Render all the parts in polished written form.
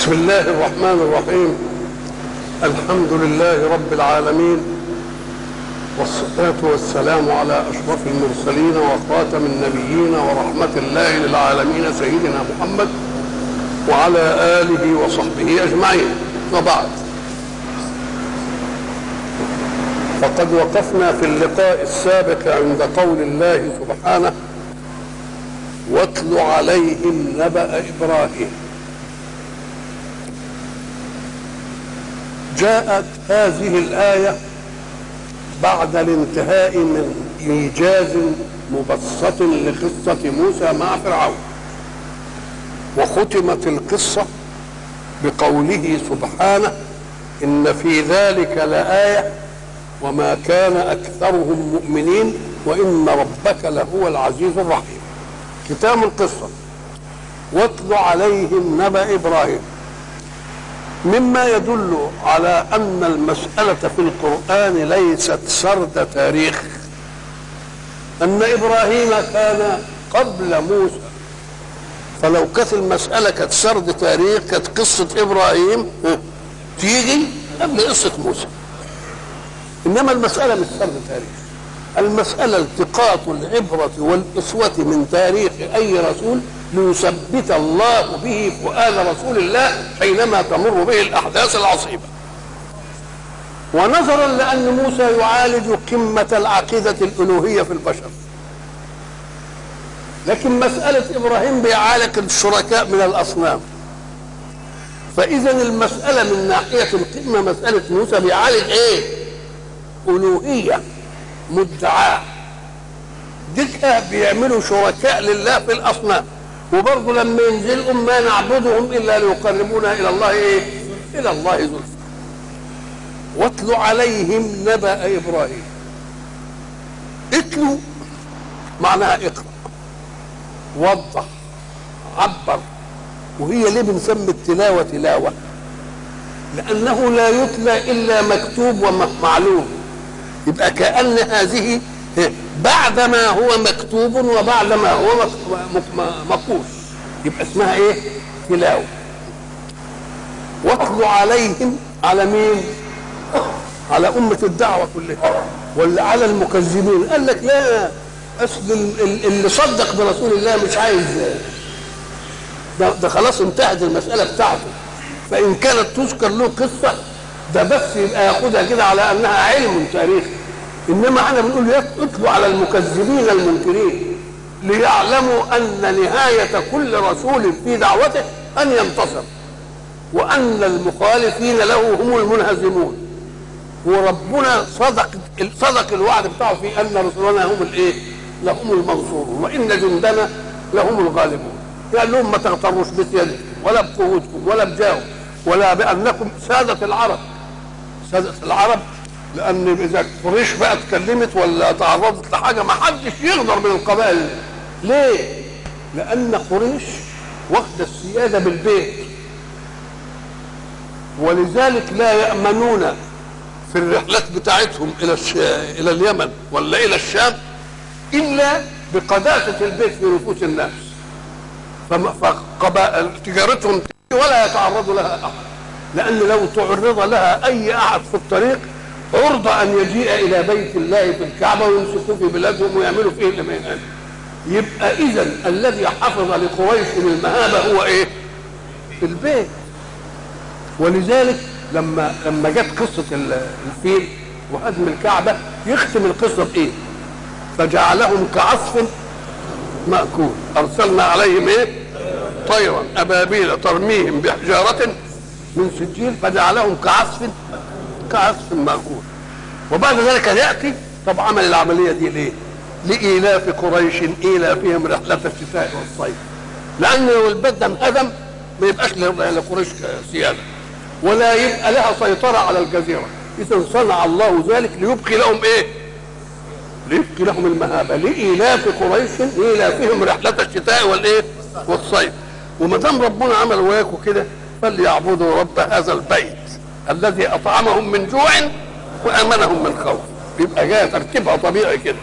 بسم الله الرحمن الرحيم. الحمد لله رب العالمين، والصلاة والسلام على أشرف المرسلين وخاتم النبيين ورحمة الله للعالمين سيدنا محمد وعلى آله وصحبه أجمعين، وبعد. فقد وقفنا في اللقاء السابق عند قول الله سبحانه: واتل عليهم نبأ إبراهيم. جاءت هذه الآية بعد الانتهاء من إيجاز مبسط لقصة موسى مع فرعون، وختمت القصة بقوله سبحانه: إن في ذلك لآية وما كان أكثرهم مؤمنين وإن ربك لهو العزيز الرحيم. ختام القصة: واتل عليهم نبأ إبراهيم، مما يدل على أن المسألة في القرآن ليست سرد تاريخ، أن إبراهيم كان قبل موسى، فلو كانت المسألة كانت سرد تاريخ كانت قصة إبراهيم تيجي قبل قصة موسى. إنما المسألة مش سرد تاريخ، المسألة التقاط العبرة والأسوة من تاريخ أي رسول ليثبت الله به فؤاد رسول الله حينما تمر به الأحداث العصيبة. ونظرا لأن موسى يعالج قمة العقيدة الألوهية في البشر، لكن مسألة إبراهيم بيعالج الشركاء من الأصنام، فإذا المسألة من ناحية القمة مسألة موسى بيعالج إيه؟ ألوهية مدعاة. ديكها بيعملوا شركاء لله في الأصنام، وبرضه لما ينزلهم ما نعبدهم إلا ليقربونا إلى الله إيه؟ إلى الله زلفى. واتل عليهم نبأ إبراهيم. اتلو معناها اقرأ، وضح، عبر. وهي ليه بنسمي التلاوة تلاوة؟ لأنه لا يتلى إلا مكتوب ومعلوم، يبقى كأن هذه بعد ما هو مكتوب وبعد ما هو مقوس، يبقى اسمها ايه؟ تلاوة. واتلو عليهم على مين؟ على أمة الدعوة كلها ولا على المكذبين؟ قال لك لا، أصل اللي صدق برسول الله مش عايز ده خلاص انتهت المسألة بتاعته، فإن كانت تذكر له قصة ده بس يبقى ياخدها كده على أنها علم تاريخي. إنما احنا بنقول اتلوا على المكذبين المنكرين ليعلموا أن نهاية كل رسول في دعوته أن ينتصر، وأن المخالفين له هم المنهزمون. وربنا صدق الوعد بتاعه في أن رسلنا هم الإيه؟ لهم المنصورون وإن جندنا لهم الغالبون. قال لهم ما تغتروش بسيادتكم ولا بقوتكم ولا بجاهكم ولا بأنكم سادة العرب. سادة العرب لأن إذا قريش بقى اتكلمت ولا تعرضت لحاجة ما حدش يقدر من القبائل. ليه؟ لأن قريش واخدة السيادة بالبيت، ولذلك لا يأمنون في الرحلات بتاعتهم إلى اليمن ولا إلى الشام إلا بقداسة البيت في نفوس الناس. فقبائل تجارتهم ولا يتعرض لها أحد، لأن لو تعرض لها أي أحد في الطريق عرض أن يجيء إلى بيت الله في الكعبة ويمسكوا في بلادهم ويعملوا فيه اللي ما ينقال. يبقى إذن الذي حفظ لقريش المهابة هو إيه؟ البيت. ولذلك لما جت قصة الفيل وهدم الكعبة يختم القصة بإيه؟ فجعلهم كعصف مأكول أرسلنا عليهم إيه؟ طيرا أبابيل ترميهم بحجارة من سجيل فجعلهم كعصف مأكول. وبعد ذلك يأتي طب عمل العملية دي ليه؟ لإيلاف قريش إيلافهم رحلة الشتاء والصيف، لأن لو البلد ده انهدم ما يبقاش لقريش سيادة ولا يبقى لها سيطرة على الجزيرة. إذا صنع الله ذلك ليبقي لهم إيه؟ ليبقي لهم المهابة لإيلاف قريش إيلافهم رحلة الشتاء والإيه؟ والصيف. وما دام ربنا عمل وياكم كده فليعبدوا رب هذا البيت الذي أطعمهم من جوع وآمنهم من خوف. يبقى جاء ترتيبها طبيعي كده.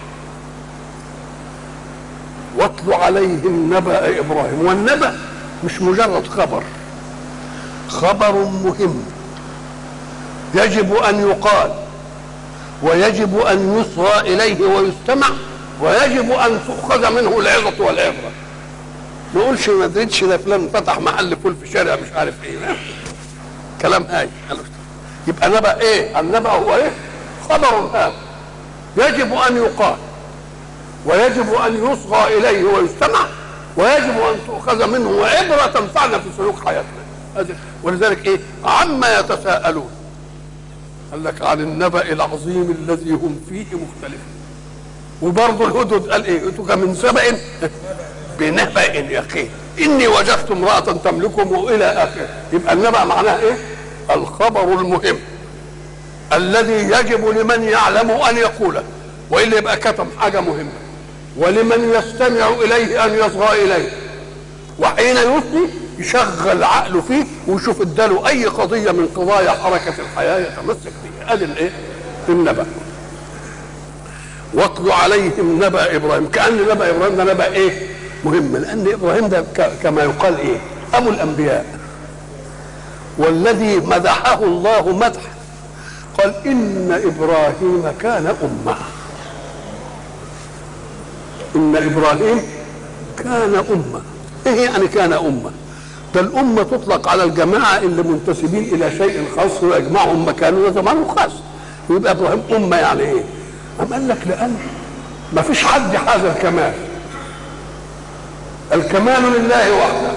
واتل عليهم نبأ إبراهيم. والنبأ مش مجرد خبر، خبر مهم يجب أن يقال، ويجب أن يصغى إليه ويستمع، ويجب أن تؤخذ منه العظة والعبرة. ما نقولش ما ادريتش ده فلان فتح محل فول في شارع مش عارف ايه، كلام هاي. يبقى نبأ ايه؟ النبأ هو ايه؟ خبر هام يجب أن يقال، ويجب أن يصغى إليه ويستمع، ويجب أن تؤخذ منه عبرة تنفعنا في سلوك حياتنا. ولذلك ايه؟ عما يتساءلون، قال لك عن النبأ العظيم الذي هم فيه مختلفون. وبرضه الهدهد قال ايه؟ اتوك من سبأ بنبأ يقين اني وجدت امرأة تملكهم والى اخره. يبقى النبأ معناه ايه؟ الخبر المهم الذي يجب لمن يعلم ان يقوله، والا يبقى كتم حاجة مهمة، ولمن يستمع اليه ان يصغى اليه، وحين يصغي يشغل عقله فيه ويشوف اداله اي قضية من قضايا حركة الحياة يتمسك بها. ادي الايه؟ النبأ. واتل عليهم نبأ ابراهيم. كأن نبأ ابراهيم ده نبأ ايه؟ مهم، لان ابراهيم ده كما يقال ايه؟ ابو الانبياء، والذي مدحه الله مدحا قال ان ابراهيم كان امه. ان ابراهيم كان امه. ايه يعني كان امه؟ ده الامه تطلق على الجماعه اللي منتسبين الى شيء خاص ويجمعهم مكان وزمان خاص. يبقى ابراهيم امه يعني ايه؟ قال لك لان ما فيش حد حاز الكمال، الكمال لله وحده،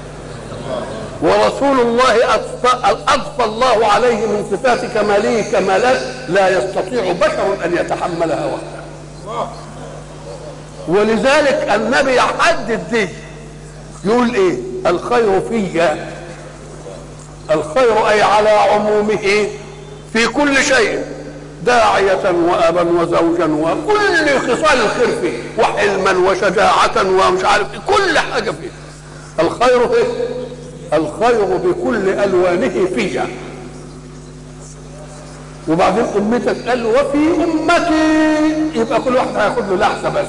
ورسول الله اضفى الله عليه من صفات كماله كمالات لا يستطيع بشر ان يتحملها وحده. ولذلك النبي يحدد دي، يقول ايه؟ الخير فيا، الخير اي على عمومه في كل شيء، داعية وابا وزوجا وكل خصال الخير فيه، وحلما وشجاعة ومش عارف كل حاجة فيه. الخير فيه، الخير بكل الوانه فيا. وبعدين امتك قال له وفي امتي، يبقى كل واحد هياخد له لحظة بس.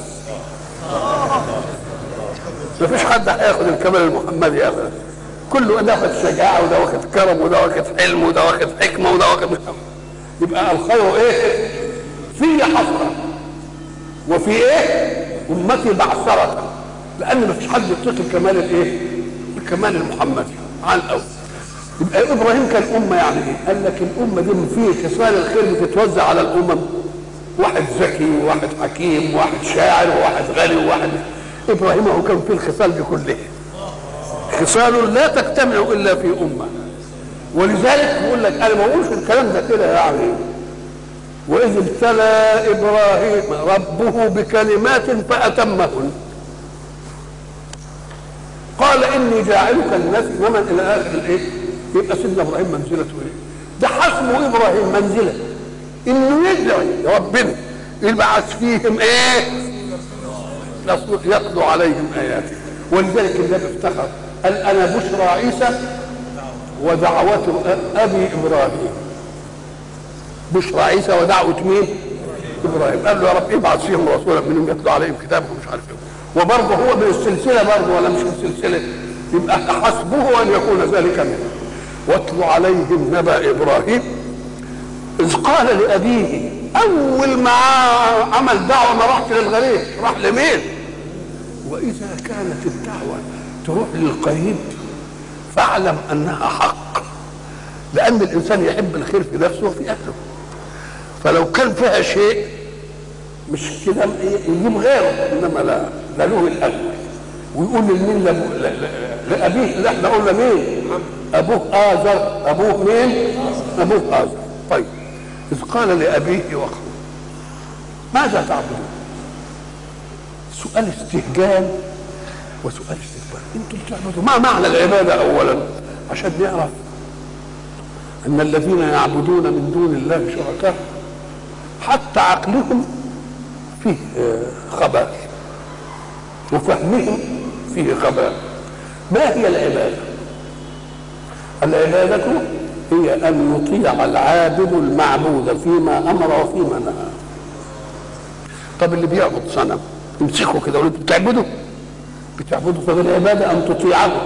مفيش حد هياخد الكمال المحمدي ابدا، كله ده واخد شجاعة وده واخد كرم وده واخد حلم وده واخد حكمة وده واخد. يبقى الخير ايه؟ في حسرة، وفي ايه؟ امتي بعثرة، لان مفيش حد يطيق الكمال الايه؟ الكمال المحمدي عن الاول. يبقى ابراهيم كان امه يعني ايه؟ قال لك الامه دي فيه خصال الخير بتتوزع على الامم، واحد ذكي وواحد حكيم وواحد شاعر وواحد غني وواحد. ابراهيم هو كان فيه الخصال دي كلها، خصال لا تجتمع الا في امه. ولذلك بيقول لك انا ما بقولش الكلام ده كده يعني. واذ ابتلى ابراهيم ربه بكلمات فاتمهن قال اني جاعلك للناس اماما الى اخر الايه؟ يبقى سيدنا ابراهيم منزلته ايه؟ ده حسبه ابراهيم منزله انه يدعي ربنا يبعث فيهم ايه؟ يتلو عليهم اياته. ولذلك النبي افتخر قال انا بشرى عيسى ودعوة ابي ابراهيم. بشرى عيسى ودعوة مين؟ ابراهيم. قال له يا رب ابعث فيهم رسولا منهم يتلو عليهم كتابهم مش عارف ايه. وبرضه هو من السلسله برضه ولا مش من السلسله؟ يبقى حسبه ان يكون ذلك منه. واتلو عليهم نبأ ابراهيم اذ قال لابيه، اول ما عمل دعوه ما راحش للغريب، راح لمين؟ واذا كانت الدعوه تروح للقريب فاعلم انها حق، لان الانسان يحب الخير في نفسه وفي اهله. فلو كان فيها شيء مش كده يجيب غيره، انما لا له الاول ويقول لمين؟ لابيه. لا احنا قلنا مين؟ ابوه آزر. ابوه مين؟ ابوه آزر. طيب اذ قال لابيه وقومه ماذا تعبدون؟ سؤال استهجان وسؤال استكبار. انتم بتعبدوا ما معنى العباده اولا؟ عشان نعرف ان الذين يعبدون من دون الله شركاء حتى عقلهم فيه خبال وفهمهم فيه خبال. ما هي العباده؟ العباده هي ان يطيع العابد المعبود فيما امر وفيما نهى. طب اللي بيعبد صنم يمسكه كده ويقول بتعبده؟ طب العباده ان تطيعه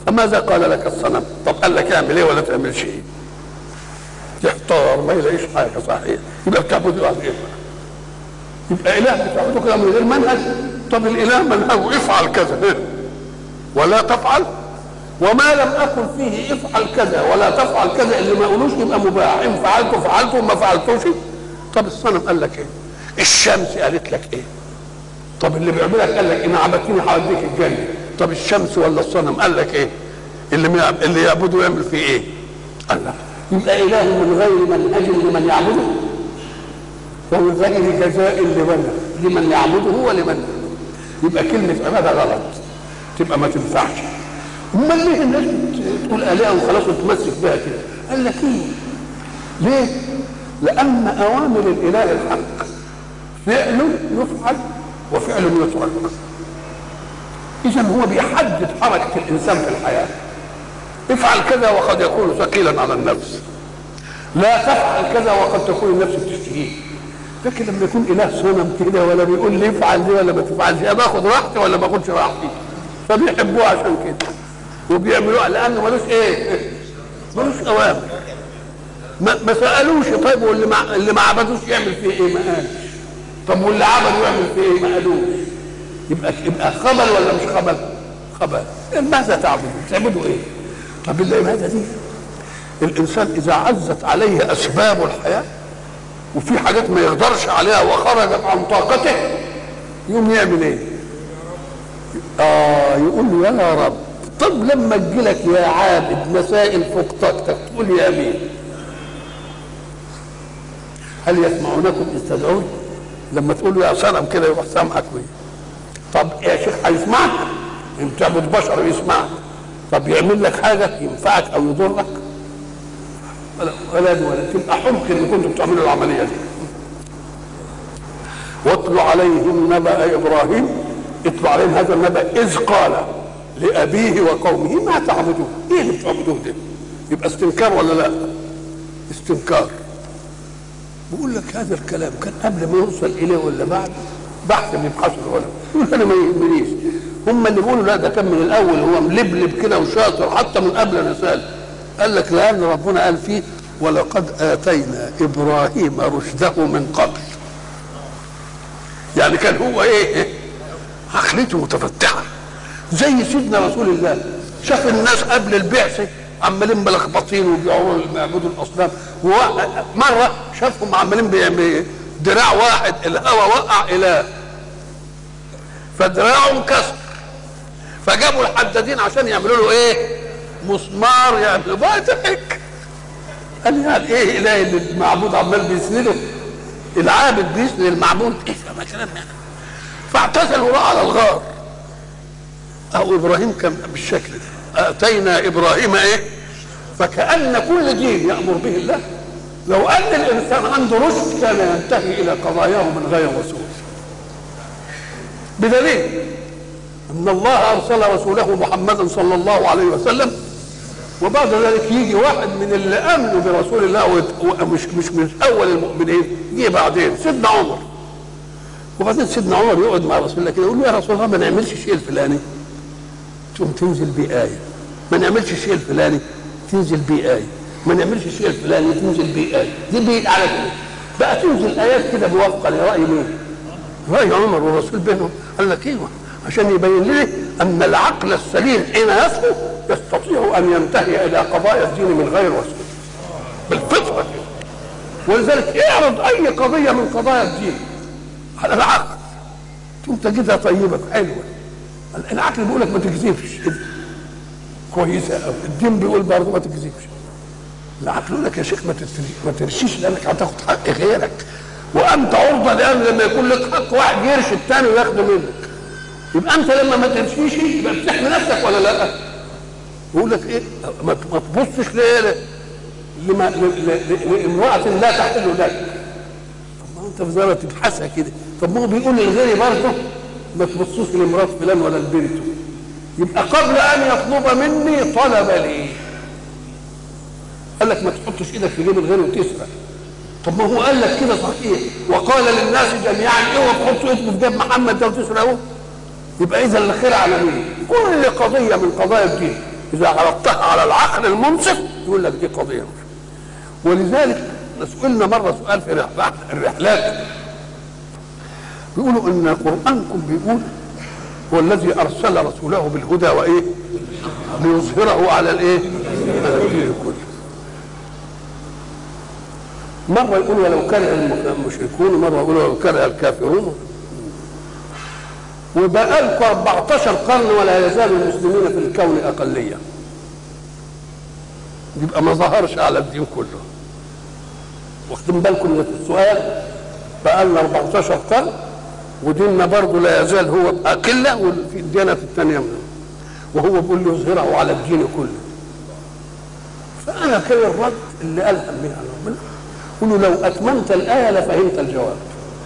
ماذا قال لك الصنم؟ طب قال لك اعمل ايه ولا تعملش ايه؟ يحتار ما يلاقيش حاجه صحيح، يبقى بتعبده على ايه؟ يبقى اله بتعبده كده من غير منهج. طب الاله منهجه افعل كذا ولا تفعل، وما لم اكن فيه افعل كذا ولا تفعل كذا اللي ما يقولوش يبقى مباح، ان فعلته فعلته وما فعلتوش. طب الصنم قال لك ايه؟ الشمس قالت لك ايه؟ طب اللي بيعملك قال لك ان عبدتني هوديك الجنه. طب الشمس ولا الصنم قال لك ايه؟ اللي يعبده يعمل فيه ايه؟ قال لك يبقى اله من غير منهج لمن يعبده ومن غير جزاء لمن يعبده ولمن. يبقى كلمه عباده غلط، تبقى ما تنفعش. امال ليه الناس تقول الهه وخلاص وتمسك بها كده؟ قال لك ايه؟ ليه؟ لان اوامر الاله الحق فعل يفعل وفعل يترك. اذا هو بيحدد حركه الانسان في الحياه. افعل كذا وقد يكون ثقيلا على النفس، لا تفعل كذا وقد تكون النفس بتشتهيه. لكن لما يكون اله صنم كده ولا بيقول لي افعل دي ولا ما تفعلش، باخد راحتي ولا ما باخدش راحتي، فبيحبوه عشان كده وبيعملوها لانه ملوش ايه؟ ملوش اوامر. ما سالوش طيب واللي ما عبدوش يعمل فيه ايه؟ ما قالش. طب واللي عبده يعمل فيه ايه؟ ما قالوش. يبقى خبل ولا مش خبل؟ خبل. ماذا تعبدوا؟ تعبدوا ايه؟ طب العباده دي الانسان اذا عزت عليه اسباب الحياه وفي حاجات ما يقدرش عليها وخرجت عن طاقته يقوم يعمل ايه؟ يقول له يا رب. طب لما تجيلك يا عابد مسائل فوق طاقتك تقول يا مين؟ هل يسمعونكم اذ تدعون؟ لما تقول له يا صنم كده يروح سامعك ويه. طب يا شيخ هيسمعك؟ انت بتعبد بشر يسمعك. طب يعمل لك حاجه ينفعك او يضرك؟ ولا تبقى حمق اللي كنتوا بتعملوا العمليه دي. واتلوا عليهم نبأ ابراهيم، اتلوا عليهم هذا النبأ اذ قال لابيه وقومه ما تعبدون. ايه اللي بتعبدوه ده؟ يبقى استنكار ولا لا؟ استنكار. بقول لك هذا الكلام كان قبل ما يوصل اليه ولا بعد؟ بحث بيبحثوا العلماء. يقول انا ما يهمنيش. هم اللي بيقولوا لا ده كان من الاول هو ملبلب كده وشاطر حتى من قبل الرساله. قال لك لان ربنا قال فيه ولقد اتينا ابراهيم رشده من قبل. يعني كان هو ايه؟ عقليته متفتحه زي سيدنا رسول الله. شاف الناس قبل البعثه عمالين ملخبطين وبيعبدوا الاصنام، ومره شافهم عمالين بيعملوا دراع واحد الهوى وقع اله فدراعه انكسر، فجابوا الحدادين عشان يعملوا له ايه؟ مسمار يعملوا بقى ضحك. قال يعني ايه اله اللي المعبود عمال بيسنده؟ العابد بيسند المعبود. ايه ما كلام يعني؟ فاعتزلوا بقى على الغار. او ابراهيم كان بالشكل ده. اتينا ابراهيم ايه؟ فكأن كل دين يأمر به الله لو ان الانسان عنده رشد كان ينتهي الى قضاياه من غير رسول. بدليل ان الله ارسل رسوله محمدا صلى الله عليه وسلم، وبعد ذلك يجي واحد من اللي امنوا برسول الله ومش من اول المؤمنين، جه بعدين سيدنا عمر. وبعدين سيدنا عمر يقعد مع رسول الله كده يقول له يا رسول الله ما نعملش الشيء الفلاني، تقوم تنزل بيه آية. ما نعملش الشيء الفلاني تنزل بيه آية. ما نعملش الشيء الفلاني تنزل بيه آية. دي بيه على كده بقى تنزل آيات كده موافقة لرأي مين؟ رأي عمر والرسول بينهم. قال لك ايوه عشان يبين لي ان العقل السليم حين يصفو يستطيع ان ينتهي الى قضايا الدين من غير رسول بالفطره. ولذلك اعرض اي قضيه من قضايا الدين على العقل ثم تجدها طيبه حلوه. العقل بيقول لك ما تكذبش كويسه قوي، الدين بيقول برضه ما تكذبش. العقل يقول لك يا شيخ ما ترشيش لانك هتاخد حق غيرك، وانت عرضه لان لما يكون لك حق واحد يرشي الثاني وياخده منك. يبقى انت لما ما تمشيش يبقى بتحمي نفسك ولا لا؟ يقول لك ايه؟ ما تبصش لامرأة لا تحل لك. طب ما انت زي ما تبحثها كده. طب ما هو بيقول للغيري برضه ما تبصوش لامرأة فلان ولا لبنته. يبقى قبل ان يطلب مني طلب لي. قال لك ما تحطش ايدك في جيب الغير وتسرق. طب ما هو قال لك كده صحيح وقال للناس جميعا اوعوا تحطوا ايدكم في جيب محمد ده وتسرقوه. يبقى اذا الخير على مين؟ كل قضيه من قضايا الدين اذا عرضتها على العقل المنصف يقول لك دي قضيه. ولذلك سئلنا مره سؤال في الرحلات، بيقولوا ان قرآنكم بيقول هو الذي ارسل رسوله بالهدى وايه؟ ليظهره على الايه؟ على الدين كله. مره يقول ولو كره المشركون، ومره يقول ولو كره الكافرون. وبقى لكم 14 قرن ولا يزال المسلمين في الكون اقليه. يبقى ما ظهرش على الدين كله. واخدين بالكم من السؤال؟ بقى لنا 14 قرن وديننا برضه لا يزال هو أقلة وفي الديانات الثانية منه، وهو بيقول له يظهره على الدين كله. فأنا كده الرد اللي ألهم بها ربنا، قولوا لو أتممت الآية لفهمت الجواب.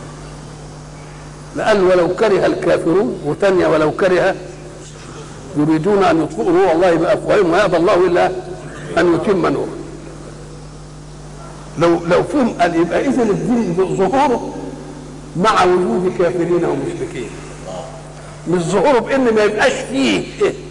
لأن ولو كره الكافرون، وثانية ولو كره يريدون أن يطفئوا نور الله بأفواههم ويأبى الله إلا أن يتم نوره. لو فهم أن يبقى إذن الدين ظهوره مع وجود كافرين ومشركين، مش ظهوره بان ما يبقاش فيه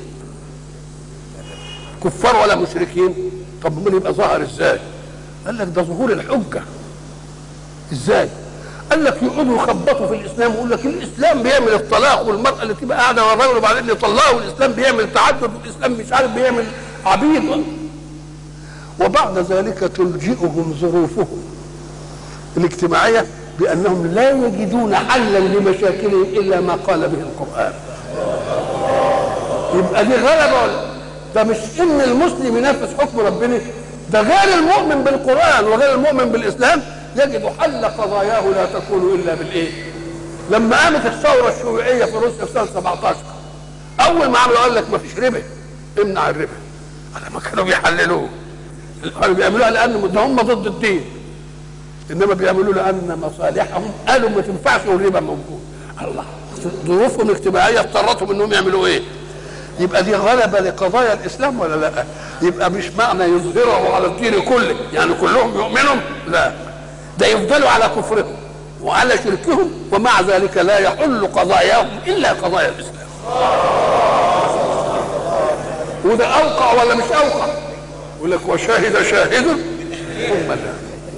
كفار ولا مشركين. طب من يبقى ظاهر ازاي؟ قال لك ده ظهور الحجه. ازاي؟ قال لك يقعدوا يخبطوا في الاسلام ويقول لك الاسلام بيعمل الطلاق، والمراه اللي تبقى قاعده ورا الراجل وبعدين يطلقها، والاسلام بيعمل تعدد، والاسلام مش عارف بيعمل عبيد. وبعد ذلك تلجئهم ظروفهم الاجتماعيه بأنهم لا يجدون حلا لمشاكلهم إلا ما قال به القرآن. يبقى دي غلبة ولا ده؟ مش إن المسلم ينفذ حكم ربنا، ده غير المؤمن بالقرآن وغير المؤمن بالإسلام يجد حل قضاياه لا تكون إلا بالإيه؟ لما قامت الثورة الشيوعية في روسيا في سنة 17 أول ما عملوا قال لك ما فيش ربا، امنع الربا. على ما كانوا بيحللوه، كانوا بيعملوها لأن هم ضد الدين، انما بيعملوا لان مصالحهم قالوا ما تنفعش والربا موجود. الله، ظروفهم الاجتماعيه اضطرتهم انهم يعملوا ايه؟ يبقى دي غلبه لقضايا الاسلام ولا لا؟ يبقى مش معنى يظهره على الدين كله يعني كلهم يؤمنوا، لا، ده يفضلوا على كفرهم وعلى شركهم، ومع ذلك لا يحل قضاياهم الا قضايا الاسلام. وده اوقع ولا مش اوقع؟ يقول لك وشاهد شاهد ثم لا.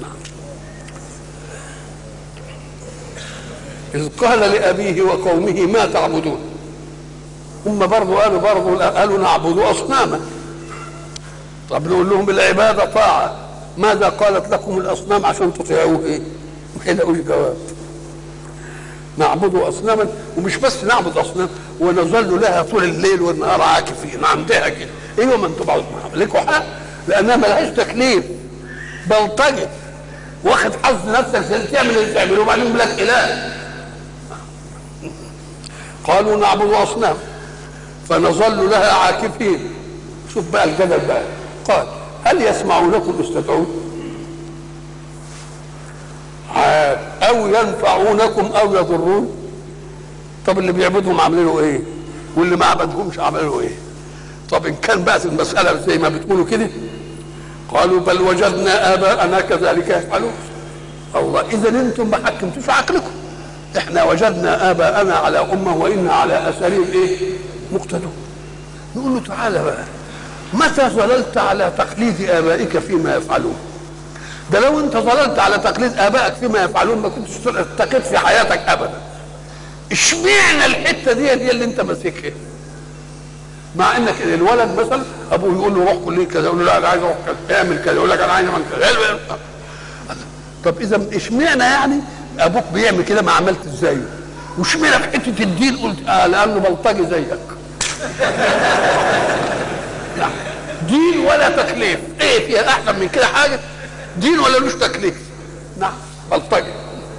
إذ قال لأبيه وقومه ما تعبدون. هم برضو قالوا نعبد أصناما. طب نقول لهم العبادة طاعة، ماذا قالت لكم الأصنام عشان تطيعوه؟ إيه؟ ما يلاقوش جواب. نعبد أصناما، ومش بس نعبد أصنام ونظل لها طول الليل والنهار عاكفين عندها كده. أيوة ما أنتم بعض لكم حق، لأنها ملهاش تكليف، بلطجة، واخد حظ نفسك تعمل اللي تعمله وبعدين يقول لك إله. قالوا نعبد أصنام فنظل لها عاكفين. شوف بقى الجدل بقى، قال هل يسمعونكم استدعون أو ينفعونكم أو يضرون؟ طب اللي بيعبدهم عملوا إيه؟ واللي ما عبدهمش عملوا إيه؟ طب إن كان بقى المسألة زي ما بتقولوا كده، قالوا بل وجدنا آباءنا كذلك يفعلون. الله، إذا أنتم ما حكمتوش عقلكم، احنا وجدنا آباءنا على أمة وإنا على أثرهم إيه؟ مقتدون. نقول له تعالى بقى، متى ظللت على تقليد آبائك فيما يفعلون؟ ده لو أنت ظللت على تقليد آبائك فيما يفعلون ما كنتش اتقيت في حياتك أبدا. اشمعنى الحتة دي اللي أنت ماسكها؟ مع إنك الولد مثلا أبوه يقول له روح كلية كذا، يقول له لا أنا عايز أروح كذا، اعمل كذا، يقول لك أنا عايز أعمل كذا. طب إذا اشمعنى يعني ابوك بيعمل كده ما عملت ازايه؟ واشمعنى في حته الدين قلت لانه بلطجي زيك؟ دين ولا تكليف، ايه فيها احسن من كده حاجه؟ دين ولا لوش تكليف؟ نعم بلطجي.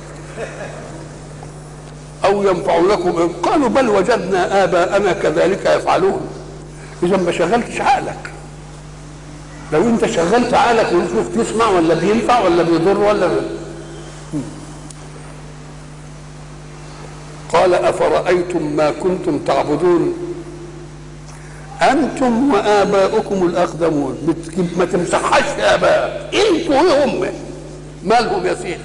او ينفعونكم، قالوا بل وجدنا اباءنا كذلك يفعلون. اذا ما شغلتش عقلك. لو انت شغلت عقلك ونشوف تسمع ولا بينفع ولا بيضر ولا قال أفرأيتم ما كنتم تعبدون أنتم وآباؤكم الأقدمون. ما تمسحهاش يا آباء، أنتوا وهم مالهم يا سيدي؟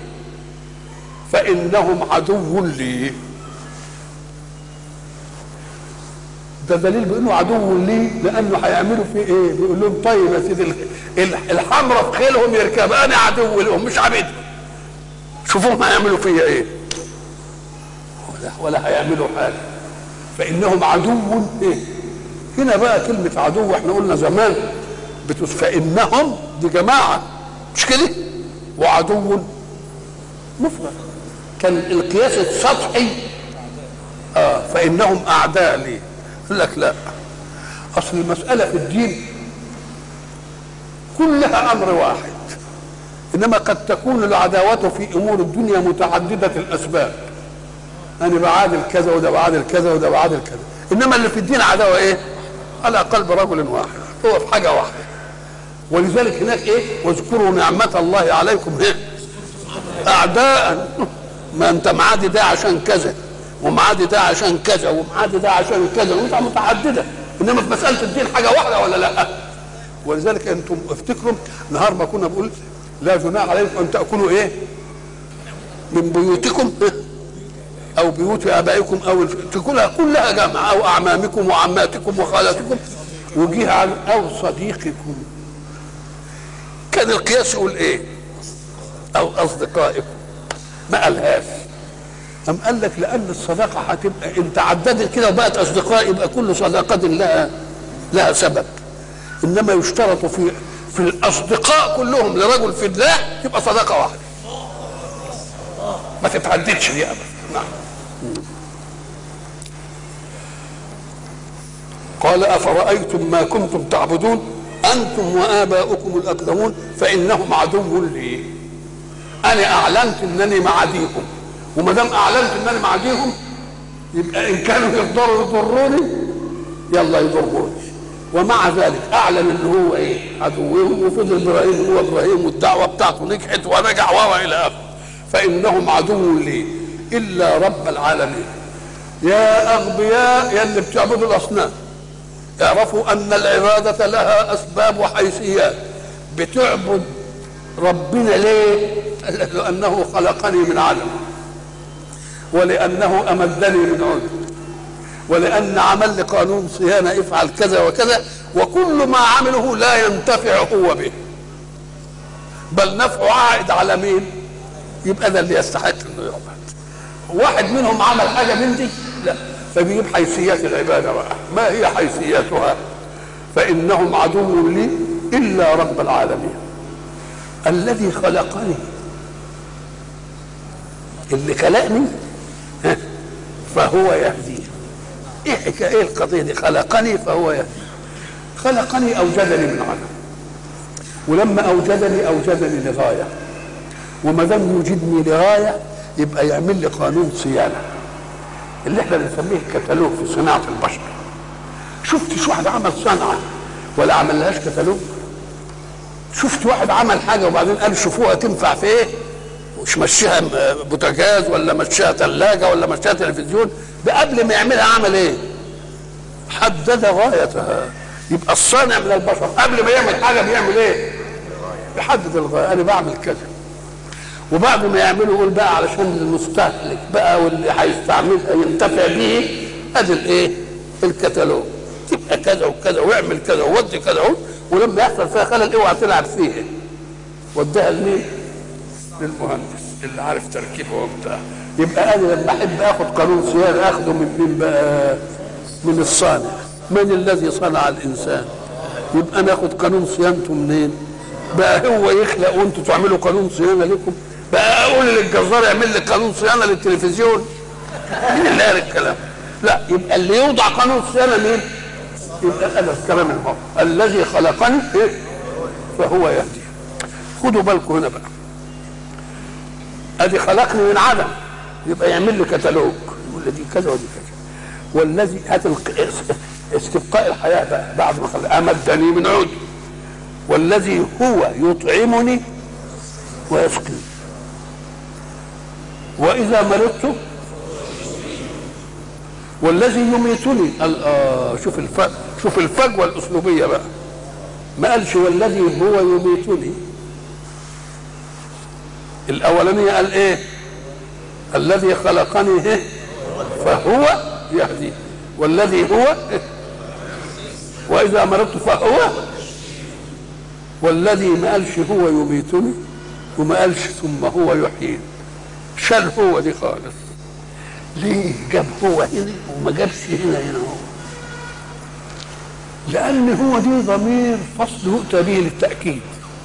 فإنهم عدو لي. ده دليل بانه عدو ليه، لانه هيعملوا فيه ايه؟ بيقول لهم طيب يا سيدي الحمرة في خيلهم يركب، انا عدو لهم مش عبيد، شوفوهم هيعملوا فيا ايه. ولا هيعملوا حاجه، فانهم عدو ايه. هنا بقى كلمه عدو احنا قلنا زمان فانهم دي جماعه مش كده، وعدو مفرد. كان القياس السطحي فانهم اعداء ليه. يقول لك لا، اصل المساله في الدين كلها امر واحد، انما قد تكون العداوه في امور الدنيا متعدده الاسباب. انا بعادل كذا وده بعادل كذا وده بعادل كذا، انما اللي في الدين عداوه ايه؟ على قلب رجل واحد، هو في حاجه واحده. ولذلك هناك ايه؟ واذكروا نعمه الله عليكم ايه؟ اعداء، ما انت معادي ده عشان كذا ومعادي ده عشان كذا ومعادي ده عشان كذا، وانت متعدده، انما في مساله الدين حاجه واحده ولا لا؟ ولذلك انتم افتكروا نهار ما كنا بنقول لا جناح عليكم ان تاكلوا ايه؟ من بيوتكم او بيوت ابائكم او تاكلها كلها جمع، او اعمامكم وعماتكم وخالاتكم وجيها عن او صديقكم. كان القياس يقول ايه؟ او اصدقائكم، ما قالهاش. أم قال لك لأن الصداقة هتبقى إن تعددت كده وبقت أصدقاء يبقى كل صداقة لها سبب، إنما يشترط في الأصدقاء كلهم لرجل في الله تبقى صداقة واحدة ما تتعددش دي أبدا. نعم. قال أفرأيتم ما كنتم تعبدون أنتم وآباؤكم الأقدمون فإنهم عدو لي. أنا أعلنت أنني معاديكم، وما دام اعلنت ان انا معاديهم يبقى ان كانوا يقدروا يضروني يلا يضروني، ومع ذلك اعلن ان هو ايه؟ عدوهم، وفضل ابراهيم هو ابراهيم والدعوه بتاعته نجحت ونجح والى اخره. فانهم عدو لي الا رب العالمين. يا اغبياء يا اللي بتعبدوا الاصنام، اعرفوا ان العباده لها اسباب وحيثيات. بتعبد ربنا ليه؟ لانه خلقني من عدم، ولأنه أمدني من عود، ولأن عمل لي قانون صيانة افعل كذا وكذا، وكل ما عمله لا ينتفع هو به بل نفعه عائد على مين؟ يبقى ده اللي يستحق انه يعبد. واحد منهم عمل حاجة من دي؟ لا، فبيجيب حيثيات العبادة بقى. ما هي حيثياتها؟ فإنهم عدو لي إلا رب العالمين الذي خلقني. اللي خلقني فهو يهدي. ايه حكايه ايه القضيه دي؟ خلقني فهو يهدي. خلقني اوجدني من عدم، ولما اوجدني لغايه، وما دام يوجدني لغايه يبقى يعمل لي قانون صيانه اللي احنا بنسميه الكتالوج في صناعه البشر. شفت واحد عمل صنعه ولا عملهاش كتالوج؟ شفت واحد عمل حاجه وبعدين قال شوفوها تنفع في ايه؟ مش مشيها بوتاجاز ولا مشيها ثلاجه ولا مشيها تلفزيون، قبل ما يعملها عمل ايه؟ حدد غايتها. يبقى الصانع من البشر قبل ما يعمل حاجه بيعمل ايه؟ يحدد الغايه، انا بعمل كذا. وبعد ما يعمله يقول بقى علشان المستهلك بقى واللي هيستعملها ينتفع به، ادي الايه؟ الكتالوج. تبقى كذا وكذا واعمل كذا وودي كذا، ولما يحصل فيها خلل اوعى تلعب فيها، وديها لمين؟ للمهندس اللي عارف تركيبه وبتاع. يبقى انا لما احب اخد قانون صيانه اخده من بقى؟ من الصانع. من الذي صنع الانسان؟ يبقى انا اخد قانون صيانته منين؟ بقى هو يخلق وانتوا تعملوا قانون صيانه لكم؟ بقى اقول للجزار يعمل لي قانون صيانه للتلفزيون؟ مين اللي قال الكلام؟ لا، يبقى اللي يوضع قانون صيانه مين؟ يبقى انا الكلام المهم الذي خلقني إيه؟ فهو يهدي. خدوا بالكم هنا بقى، ادي خلقني من عدم يبقى يعمل لي كتالوج يقول لي دي كذا ودي كذا. والذي هات استبقاء الحياه بقى بعد ما خلق امدني من عود، والذي هو يطعمني ويسقيني واذا مرضت، والذي يميتني. شوف الفجوه الاسلوبيه بقى، ما قالش والذي هو يميتني. الاولانيه قال ايه؟ الذي خلقني فهو يهدي، والذي هو واذا مرضت فهو، والذي ما قالش هو يميتني وما قالش ثم هو يحييني، شال هو دي خالص. ليه جاب هو هنا وما جابش هنا هو؟ لان هو دي ضمير فصل يؤتى به للتاكيد.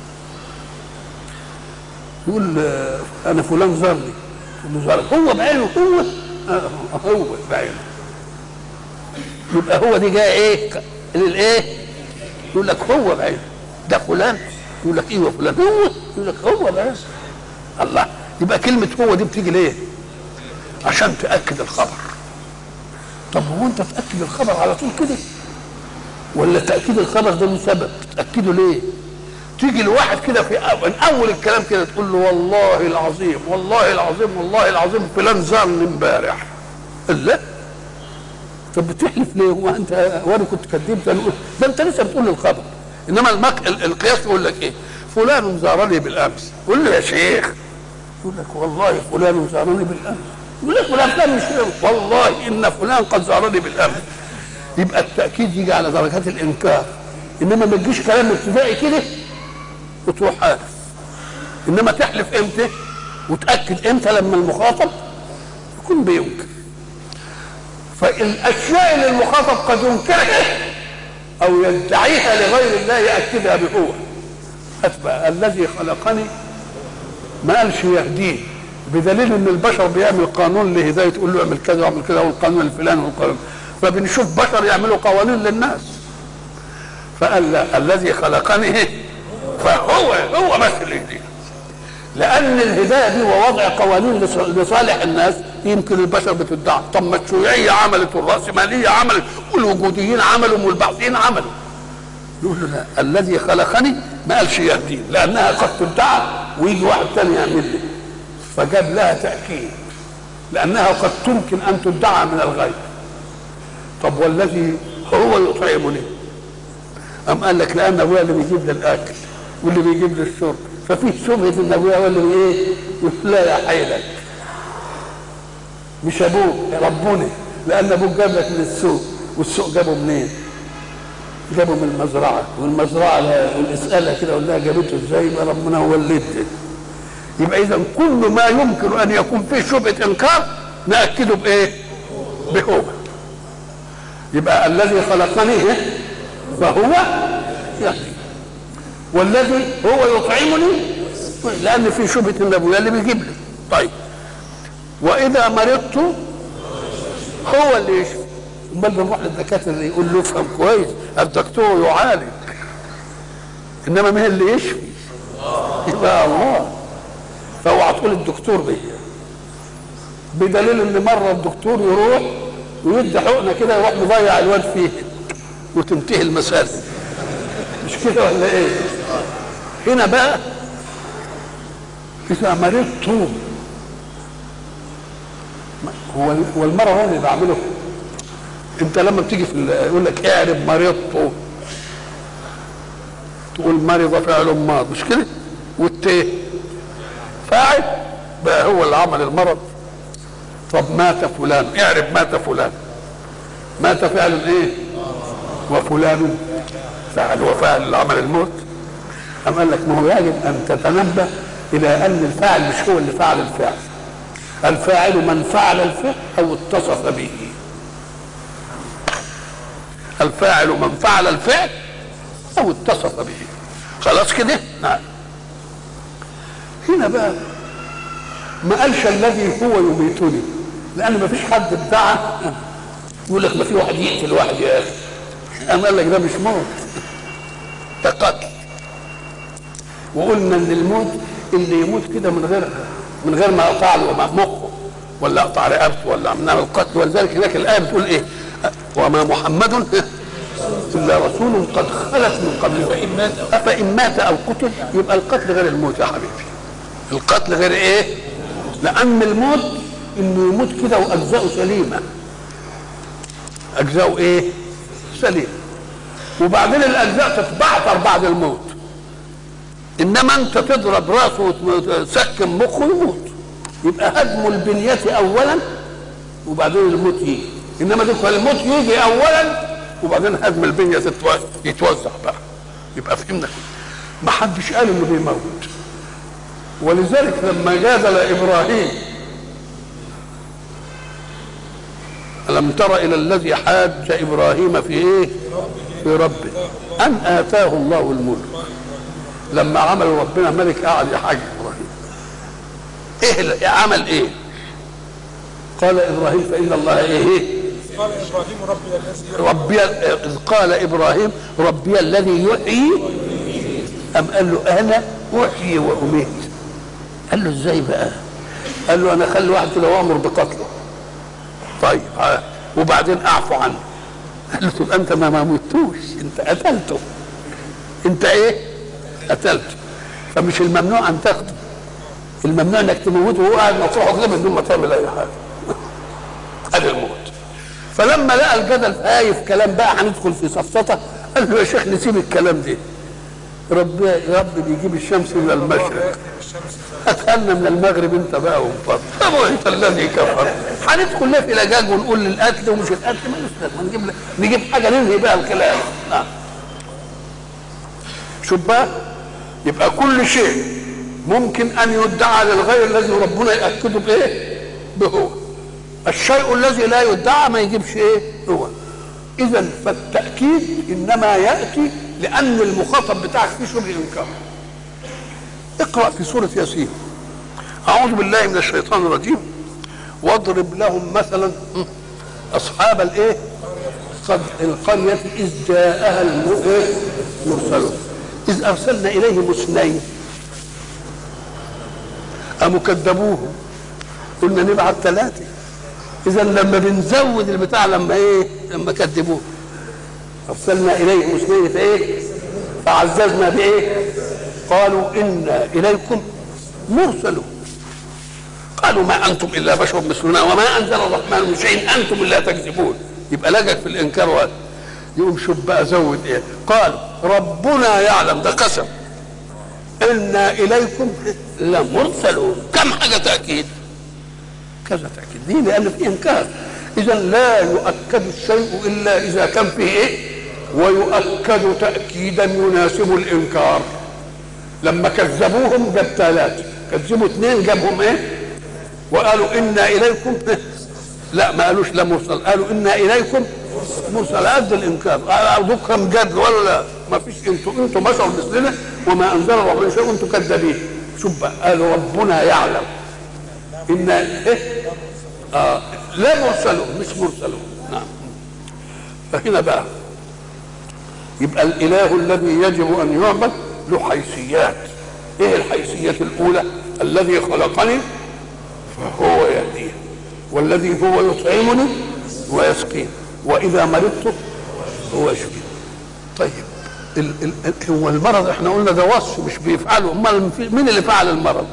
يقول انا فلان زارني، هو بعينه، هو بعينه. يبقى هو دي جاي ايه للايه؟ يقول لك هو بعينه، ده فلان، يقول لك ايوه فلان، هو يقول لك هو بعينه. الله، يبقى كلمه هو دي بتيجي ليه؟ عشان تاكد الخبر. طب هو انت تاكد الخبر على طول كده ولا تاكيد الخبر ده له سبب تاكده ليه؟ تيجي لواحد كده في اول الكلام كده تقول له والله العظيم والله العظيم والله العظيم فلان زارني امبارح. لا، طب بتحلف ليه؟ هو انت وانا كنت كذبت؟ ده انت لسه بتقول الخبر. انما القياس يقول لك ايه؟ فلان زارني بالامس. قول له يا شيخ، يقول لك والله فلان زارني بالامس. يقول لك فلان مش والله ان فلان قد زارني بالامس. يبقى التاكيد يجي على درجات الانكار، انما ما تجيش كلام ابتدائي كده وتروح حالف. انما تحلف امتى وتاكد امتى؟ لما المخاطب يكون بينكر. فالاشياء اللي المخاطب قد ينكرها او يدعيها لغير الله ياكدها بهو. اتبع الذي خلقني ما قالش يهديه، بدليل ان البشر بيعمل قانون لهدايه، تقول له اعمل كذا واعمل كذا والقانون الفلاني والقانون، فبنشوف بشر يعملوا قوانين للناس. فقال لا، الذي خلقني فهو بس اللي يهديه. لان الهدايه دي ووضع قوانين لصالح الناس يمكن البشر بتدعي. طب ما الشيوعيه عملت والراسماليه عملت والوجوديين عملوا والبعثيين عملوا. يقول له لا، الذي خلقني ما قالش يهديني، لانها قد تدعى ويجي واحد ثاني يعمل لي، فجاب لها تاكيد لانها قد تمكن ان تدعى من الغيب. طب والذي هو يطعمني، أم قال لك لأن أبويا اللي بيجيب لي الأكل واللي بيجيب لي الشرب، ففي شبهة إن أبويا هو اللي إيه؟ يقول لا يا حيلك، مش أبوك ربنا، لأن أبوك جاب لك من السوق، والسوق جابه منين؟ جابه من المزرعة، والمزرعة والإسئلة كده قلنا جابته إزاي؟ يبقى ربنا هو اللي ادى. يبقى إذا كل ما يمكن أن يكون فيه شبهة إنكار نأكده بإيه؟ بهو. يبقى الذي خلقني فهو يهدي، والذي هو يطعمني، لان في شبهه ان ابويا اللي بيجيب لي. طيب واذا مرضت هو اللي يشفي. امال بنروح للدكاتره اللي يقول له افهم كويس، الدكتور يعالج انما مين اللي يشفي؟ يبقى الله. فاوعى تقول الدكتور بيه، بدليل ان مره الدكتور يروح ويدي حقنه كده يروح مضيع الواد فيه وتنتهي المسألة، مش كده ولا ايه؟ هنا بقى إذا مرضت، هو المرض هو اللي بعمله. انت لما بتيجي في يقول لك اعرب مرضت، تقول مرض فعل ماض، مش كده؟ والت فاعل بقى هو اللي عمل المرض. طب مات فلان، اعرب مات فلان، مات فعل ايه؟ وفلان فعل، وفعل اللي عمل الموت. أم قال لك ما هو يجب أن تتنبه إلى أن الفاعل مش هو اللي فعل الفعل، الفاعل من فعل الفعل أو اتصف به. الفاعل من فعل الفعل أو اتصف به. خلاص كده؟ نعم. هنا بقى ما قالش الذي هو يميتني، لأن ما فيش حد ادعى يقول لك ما في واحد يقتل واحد يا أخي. أم قال لك ده مش موت، ده قتل. وقلنا ان الموت اللي يموت كده من غير ما اقطع له مخه ولا اقطع رقبته ولا عملنا القتل. ولذلك هناك الايه بتقول ايه؟ وما محمد الا رسول قد خلت من قبله افان مات او قتل. يبقى القتل غير الموت يا حبيبي، القتل غير ايه؟ لان الموت انه يموت كده واجزاؤه سليمه، اجزاؤه ايه؟ سليم، وبعدين الاجزاء تتبعثر بعد الموت. انما انت تضرب راسه وتسكن مخه يموت، يبقى هدم البنية اولا وبعدين الموت يجي. انما دول الموت يجي اولا وبعدين هدم البنيه يتوزع بقى. يبقى فهمنا ما حدش قال انه بيموت. ولذلك لما جادل ابراهيم ألم تر إلى الذي حاج إبراهيم في إيه؟ في ربه أن آتاه الله الملك. لما عملوا ربنا ملك قعد يحاج إبراهيم. إيه عمل إيه؟ قال إبراهيم فإن الله إيه؟ قال إبراهيم ربي الذي إذ قال إبراهيم ربي الذي يحيي أم قال له أنا أحيي وأميت. قال له إزاي بقى؟ قال له أنا أخلي واحد كده وأمر بقتله. طيب وبعدين اعفو عنه. قال له تبقى انت ما موتوش، انت قتلته. انت ايه؟ قتلته. فمش الممنوع ان تقتل، الممنوع انك تموته وهو قاعد مطروحه كده من دون ما تعمل اي حاجه. ادي الموت. فلما لقى الجدل هايف كلام بقى هندخل في سفسطه، قال له يا شيخ نسيب الكلام ده. ربي بيجيب الشمس من المشرق، اتقلنا من المغرب انت بقى وانفض. طب انت الذي كفر. هندخل ليه في لجاج ونقول للقتل ومش القتل؟ ما نجيب حاجه ننهي بقى الكلام. نعم. شوف بقى، يبقى كل شيء ممكن ان يدعى للغير الذي ربنا ياكده بايه؟ بهو. الشيء الذي لا يدعى ما يجيبش ايه؟ هو. اذا فالتاكيد انما ياتي لان المخاطب بتاعك فيه شبه انكار. اقرأ في سورة ياسين. أعوذ بالله من الشيطان الرجيم. واضرب لهم مثلا أصحاب الإيه؟ القرية إذ جاءها المرسلون إذ أرسلنا إليهم اثنين قاموا كذبوهم قلنا نبعت ثلاثة. إذا لما بنزود البتاع لما كذبوه أرسلنا إليهم اثنين فإيه؟ فعززنا بإيه؟ قالوا إنا إليكم مرسلون. قالوا ما أنتم إلا بشر مثلنا وما أنزل الرحمن من شيء أنتم إلا تكذبون. يبقى لجك في الإنكار وهذا. يقوم شوف بقى زود إيه؟ قال ربنا يعلم، ده قسم. إنا إليكم لمرسلون. كم حاجة تأكيد؟ كذا تأكيد. دي لأن في إنكار. إذا لا يؤكد الشيء إلا إذا كان فيه إيه؟ ويؤكد تأكيدا يناسب الإنكار. لما كذبوهم جاب ثلاثة، كذبوا اثنين جابهم ايه؟ وقالوا انا اليكم لا ما قالوش لا مرسل، قالوا انا اليكم مرسل. قد الانكار. قالوا كم جد ولا لا؟ ما فيش. انتوا بشر مثلنا وما انزل الله من شيء وانتوا كذابين. شوف بقى، قالوا ربنا يعلم ان ايه؟ لا مرسلون مش مرسلون. نعم. فهنا بقى يبقى الاله الذي يجب ان يعبد له حيثيات. ايه الحيثيات الاولى؟ الذي خلقني فهو يهديه، والذي هو يطعمني ويسقين، واذا مرضت هو يشفين. طيب هو المرض احنا قلنا ده وصف مش بيفعله، امال مين اللي فعل المرض؟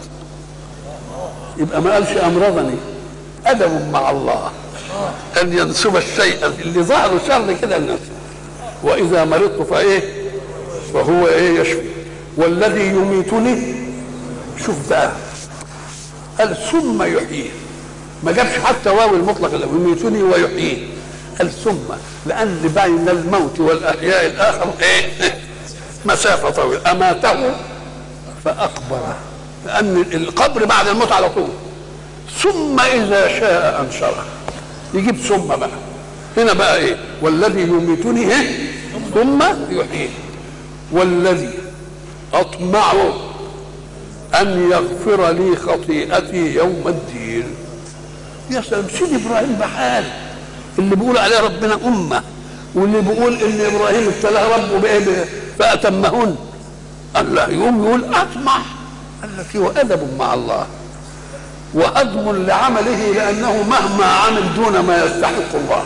يبقى ما قالش امرضني. ادب مع الله ان ينسب الشيء اللي ظهره شر كده لنفسه. واذا مرضت فايه؟ فهو ايه؟ يشفي. والذي يميتني، شوف بقى قال ثم يحييه. ما جابش حتى واو المطلق اللي يميتني ويحييه، قال ثم، لان بين الموت والاحياء الاخر ايه؟ مسافه طويله. اماته فاقبره، لان القبر بعد الموت على طول. ثم اذا شاء انشره. يجيب ثم بقى هنا بقى ايه؟ والذي يميتني ايه؟ ثم يحييه. والذي أطمع أن يغفر لي خطيئتي يوم الدين. يا سلام، سيدي إبراهيم بحال اللي بيقول عليه ربنا أمة، واللي بيقول إن إبراهيم ابتلاه ربه بإيه؟ فأتمهن. الله يقوم يقول أطمع. قال لك هو أدب مع الله وهضم لعمله، لأنه مهما عمل دون ما يستحق الله.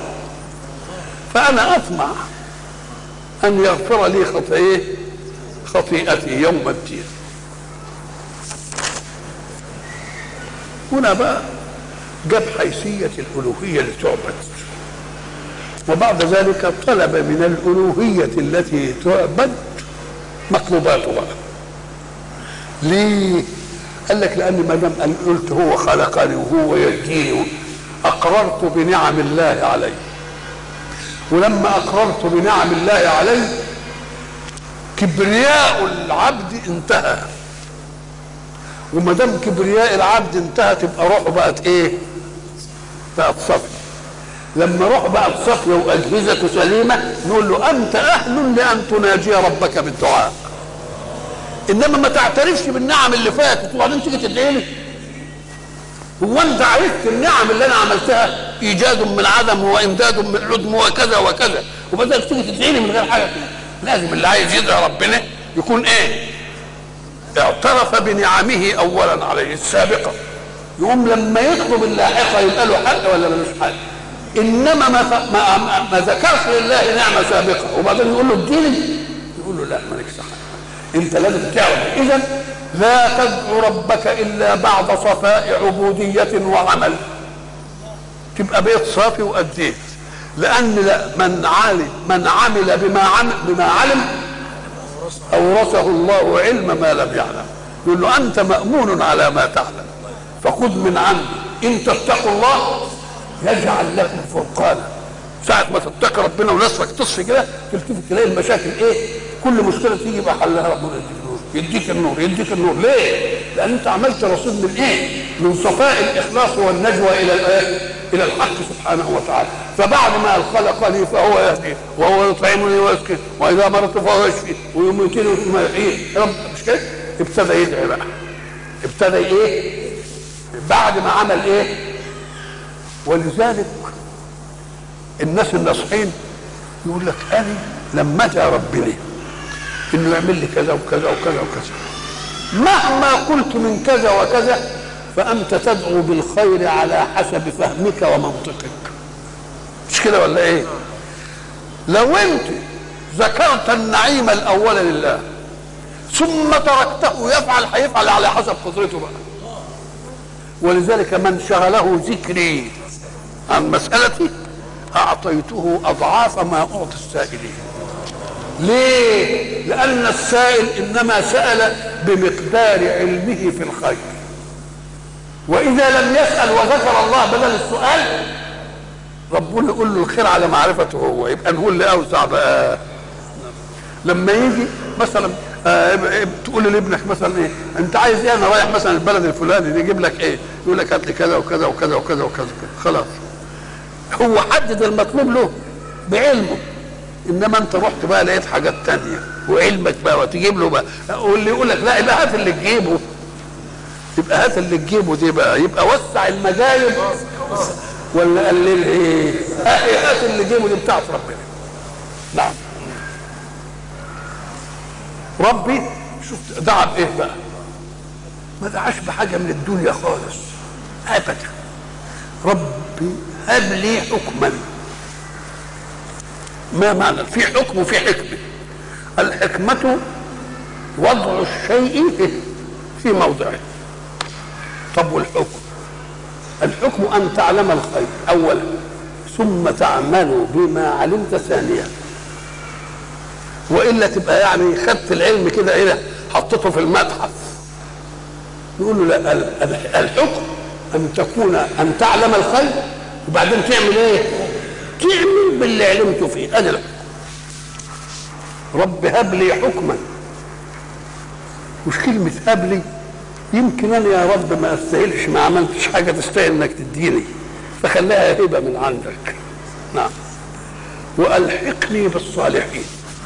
فأنا أطمع أن يغفر لي خطيئتي يوم الدين. هنا بقى جاب حيثية الألوهية لتعبد، وبعد ذلك طلب من الألوهية التي تعبد مطلوباته بقى. ليه؟ قال لك لأن ما دام قلت هو خلقني وهو يهديني، أقررت بنعم الله علي، ولما اقررت بنعم الله علي كبرياء العبد انتهى. وما دام كبرياء العبد انتهى تبقى روحه بقت ايه؟ بقت صافيه. لما روحه بقت صافيه واجهزته سليمه نقول له انت اهل لان تناجي ربك بالدعاء. انما ما تعترفش بالنعم اللي فاتت وبعدين تيجي تدعي لي. هو انت عرفت النعم اللي انا عملتها ايجاد من عدم وامداد من عدم وكذا وكذا وبدأت تيجي تدعي لي من غير حاجه؟ لازم اللي عايز يدعي ربنا يكون ايه؟ اعترف بنعمه اولا عليه السابقه، يقوم لما يطلب اللاحقه يبقى له حق ولا ملوش حق. انما ما ذكرش لله نعمه سابقه وبعدين يقول له اديني، يقول له لا مالكش حق. انت لازم تعرف. اذا لا تدعو ربك الا بعد صفاء عبوديه وعمل. تبقى بيت صافي واديت. لان من عمل بما علم اورثه الله علم ما لم يعلم. يقول له انت مامون على ما تعلم فخذ من عندي ان تتقوا الله يجعل لكم فرقانا. ساعة ما تتقي ربنا ونصرك تصفي كده تلتفت تلاقي المشاكل ايه؟ كل مشكلة تيجي يبقى حلها ربنا يديك النور. يديك النور ليه؟ لأن أنت عملت رصيد من ايه؟ من صفاء الإخلاص والنجوى إلى الحق سبحانه وتعالى. فبعد ما خلقني فهو يهدي وهو يطعمني ويسكن وإذا مرضت فهو يشفي ويميتني ثم يحيي. رب مش كده؟ ابتدى يدعي بقى. ابتدى ايه؟ بعد ما عمل ايه؟ ولذلك الناس الناصحين يقول لك انا لما جاء ربنا انه يعمل لي كذا وكذا وكذا وكذا مهما قلت من كذا وكذا فانت تدعو بالخير على حسب فهمك ومنطقك. مش كده ولا ايه؟ لو انت ذكرت النعيم الاول لله ثم تركته يفعل هيفعل على حسب قدرته بقى. ولذلك من شغله ذكري عن مسألتي أعطيته أضعاف ما أعطي السائلين. ليه؟ لأن السائل إنما سأل بمقدار علمه في الخير، وإذا لم يسأل وذكر الله بدل السؤال ربنا يقول له الخير على معرفته هو، يبقى نقول له أوسع بقى. لما يجي مثلا تقول لابنك مثلا ايه؟ انت عايز ايه؟ انا رايح مثلا البلد الفلاني يجيب لك ايه؟ يقول لك هات لي كذا وكذا وكذا وكذا وكذا. خلاص هو حدد المطلوب له بعلمه. انما انت رحت بقى لقيت حاجات تانية وعلمك بقى وتجيب له بقى، واللي يقول لك لا يبقى هات اللي تجيبه. يبقى هات اللي تجيبه دي بقى، يبقى وسع المجالب ولا قلل ايه؟ هات اللي تجيبه دي بتاعت ربنا. نعم. ربي شفت دعا بايه بقى؟ ما دعاش بحاجه من الدنيا خالص ابدا. ربي هب لي حكما. ما معنى؟ في حكم وفي حكمه. الحكمه وضع الشيء في موضعه. طب والحكم؟ الحكم ان تعلم الخير اولا ثم تعمل بما علمت ثانيا، والا تبقى يعني خدت العلم كده ايه حطيته في المتحف. يقول له لا، الحكم ان تعلم الخير وبعدين تعمل ايه؟ تعمل باللي علمته فيه. هذا الحكم. رب هب لي حكما. مش كلمه هب لي، يمكن انا يا رب ما استاهلش، ما عملتش حاجه تستاهل انك تديني، فخليها هبه من عندك. نعم. والحقني بالصالحين.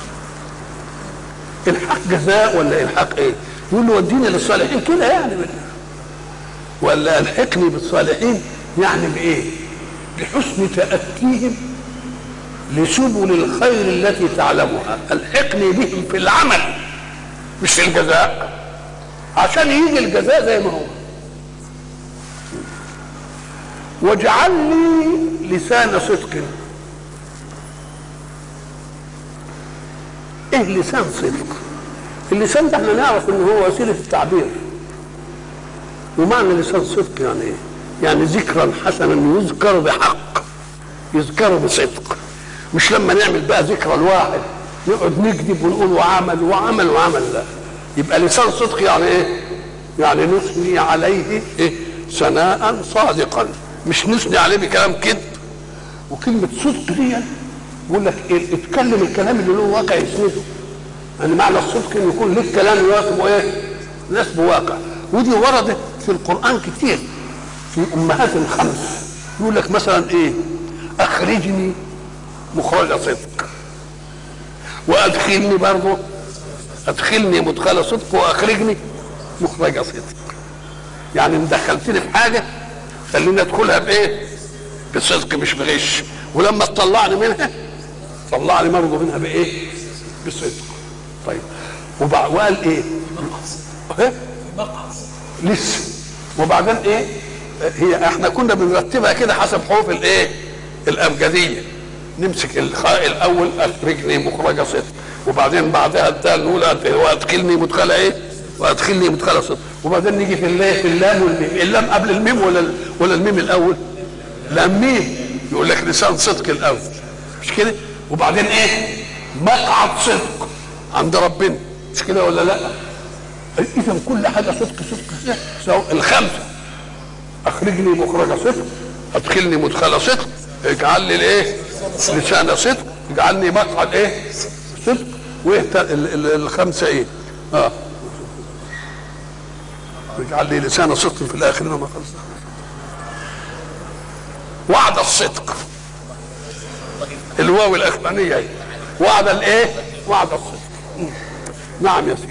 الحق جزاء ولا الحق ايه؟ يقول له وديني للصالحين كده يعني ولا الحقني بالصالحين يعني بايه؟ بحسن تأتيهم لسبل الخير التي تعلمها. الحقني بهم في العمل مش في الجزاء، عشان يجي الجزاء زي ما هو. واجعل لي لسان صدق. ايه لسان صدق؟ اللسان ده احنا نعرف ان هو وسيله التعبير. ومعنى لسان صدق يعني ايه؟ يعني ذكرا حسنا يذكر بحق، يذكر بصدق. مش لما نعمل بقى ذكرى الواحد نقعد نكذب ونقول وعمل وعمل وعمل، لا. يبقى لسان صدق يعني ايه؟ يعني نثني عليه ايه؟ ثناء صادقا، مش نثني عليه بكلام كذب. وكلمه صدق دي يقول لك إيه؟ اتكلم الكلام اللي له واقع يسنده. يعني معنى الصدق ان يكون لك كلام يناسب ايه؟ يناسب واقع. ودي وردت في القران كتير في امهات الخمس. يقول لك مثلا ايه؟ اخرجني مخرج صدق، وادخلني برضه، ادخلني مدخل صدق واخرجني مخرج صدق. يعني ان دخلتني في حاجه خليني ادخلها بايه؟ بصدق مش بغش، ولما تطلعني منها طلعني برضه منها بايه؟ بصدق. طيب وقال ايه؟ لسه. وبعدين ايه؟ هي احنا كنا بنرتبها كده حسب حروف الايه؟ الابجديه. نمسك الخاء الاول اخرجني مخرج صدق، وبعدين بعدها الدال الاولى وادخلني مدخل ايه؟ وادخلني مدخل صدق، وبعدين نيجي في اللام والميم. اللام قبل الميم ولا الميم الاول؟ لا ميم. يقول لك لسان صدق الاول، مش كده؟ وبعدين ايه؟ مقعد صدق عند ربنا، مش كده ولا لا؟ اذا كل حاجه صدق صدق صدق. الخمسه اخرجني مخرج صدق، ادخلني مدخل صدق، اجعل لي الايه؟ لسان صدق، اجعلني مقعد ايه؟ صدق. وايه الخمسه ايه؟ اجعل لي لسان صدق في الاخرين وما خلص. وعد الصدق، الواو الاخرانيه ايه؟ وعد الايه؟ وعد الصدق. نعم يا سيدي.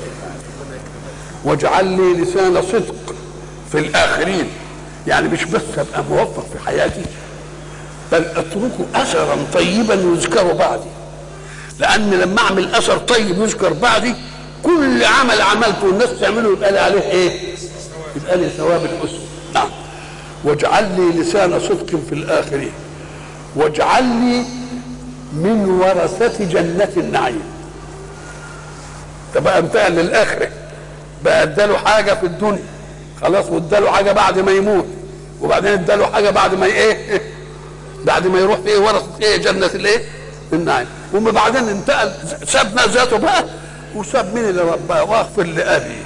واجعل لي لسان صدق في الاخرين، يعني مش بس ابقى موفق في حياتي، بل اتركه اثرا طيبا يذكر بعدي. لان لما اعمل اثر طيب يذكر بعدي، كل عمل عملته والناس تعمله يبقى لي عليه ايه؟ يبقى لي ثواب الاسوه. نعم. واجعل لي لسان صدق في الاخرين، واجعل لي من ورثة جنة النعيم. ده بقى انتقل للاخره، بقى اداله حاجه في الدنيا خلاص، واداله حاجه بعد ما يموت، وبعدين اداله حاجه بعد ما ايه؟ بعد ما يروح في ايه؟ ورثة ايه؟ جنة الايه؟ النعيم. وبعدين انتقل، سابنا ذاته بقى وساب مين اللي رباه؟ واغفر لابي.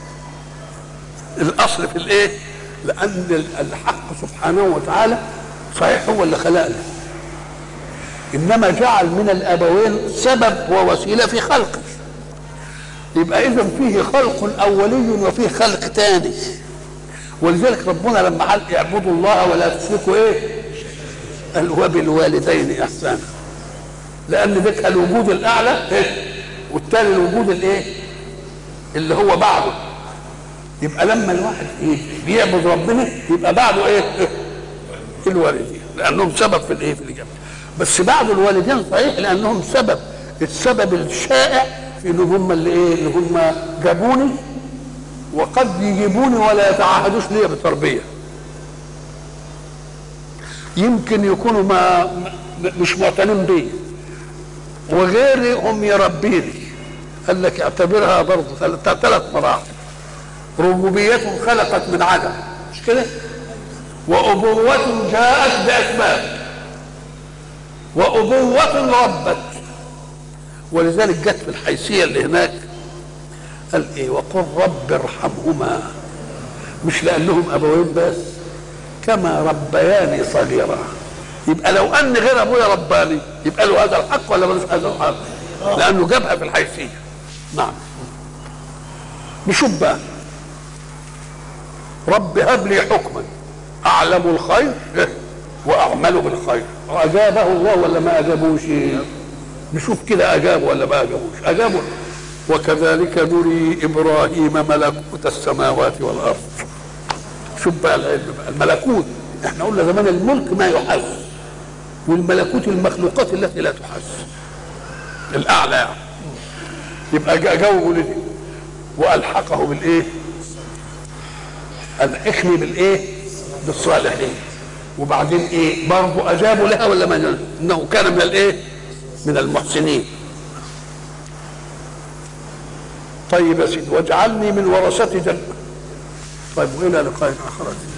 الاصل في الايه؟ لان الحق سبحانه وتعالى صحيح هو اللي خلقنا، انما جعل من الابوين سبب ووسيله في خلقه. يبقى اذا فيه خلق اولي وفيه خلق ثاني. ولذلك ربنا لما قال اعبدوا الله ولا تشركوا ايه؟ قال وبالوالدين احسانا. لان ذاك الوجود الاعلى والثاني الوجود الايه؟ اللي هو بعده. يبقى لما الواحد ايه؟ بيعبد ربنا يبقى بعده ايه؟ الوالدين، لانهم سبب في الايه؟ في الاجابه. بس بعد الوالدين صحيح لانهم سبب، السبب الشائع في ان هم اللي ايه؟ اللي هم جابوني، وقد يجيبوني ولا يتعهدوش لي بتربيه. يمكن يكونوا مش معتنين بي، وغيري هم يربيني. قال لك اعتبرها برضه ثلاث مراحل. ربوبية خلقت من عدم، مش كده؟ وأبوة جاءت بأسباب، وأبوة ربت. ولذلك جت في الحيثية اللي هناك قال ايه؟ وقل رب ارحمهما، مش لأنهم أبوين بس، كما ربياني صغيرا. يبقى لو أن غير أبويا رباني يبقى له هذا الحق ولا ملوش هذا الحق؟ لأنه جابها في الحيثية. نعم. نشوف بقى. رب هب لي حكما أعلم الخير وأعمله بالخير. أجابه الله ولا ما أجابوش؟ نشوف كده أجابه ولا ما أجابوش. أجابه. وكذلك نري إبراهيم ملكوت السماوات والأرض. شوف بقى العلم بقى. الملكوت احنا قلنا زمان الملك ما يحس، والملكوت المخلوقات التي لا تحس، الأعلى يعني. يبقى جاوبه لدي وألحقه بالإيه؟ ألحقني بالإيه؟ بالصالحين. وبعدين إيه؟ برضه أجابوا لها ولا ما أجابوا؟ إنه كان من الإيه؟ من المحسنين. طيب يا سيدي واجعلني من ورثة جنة. طيب وإلى لقاء آخر.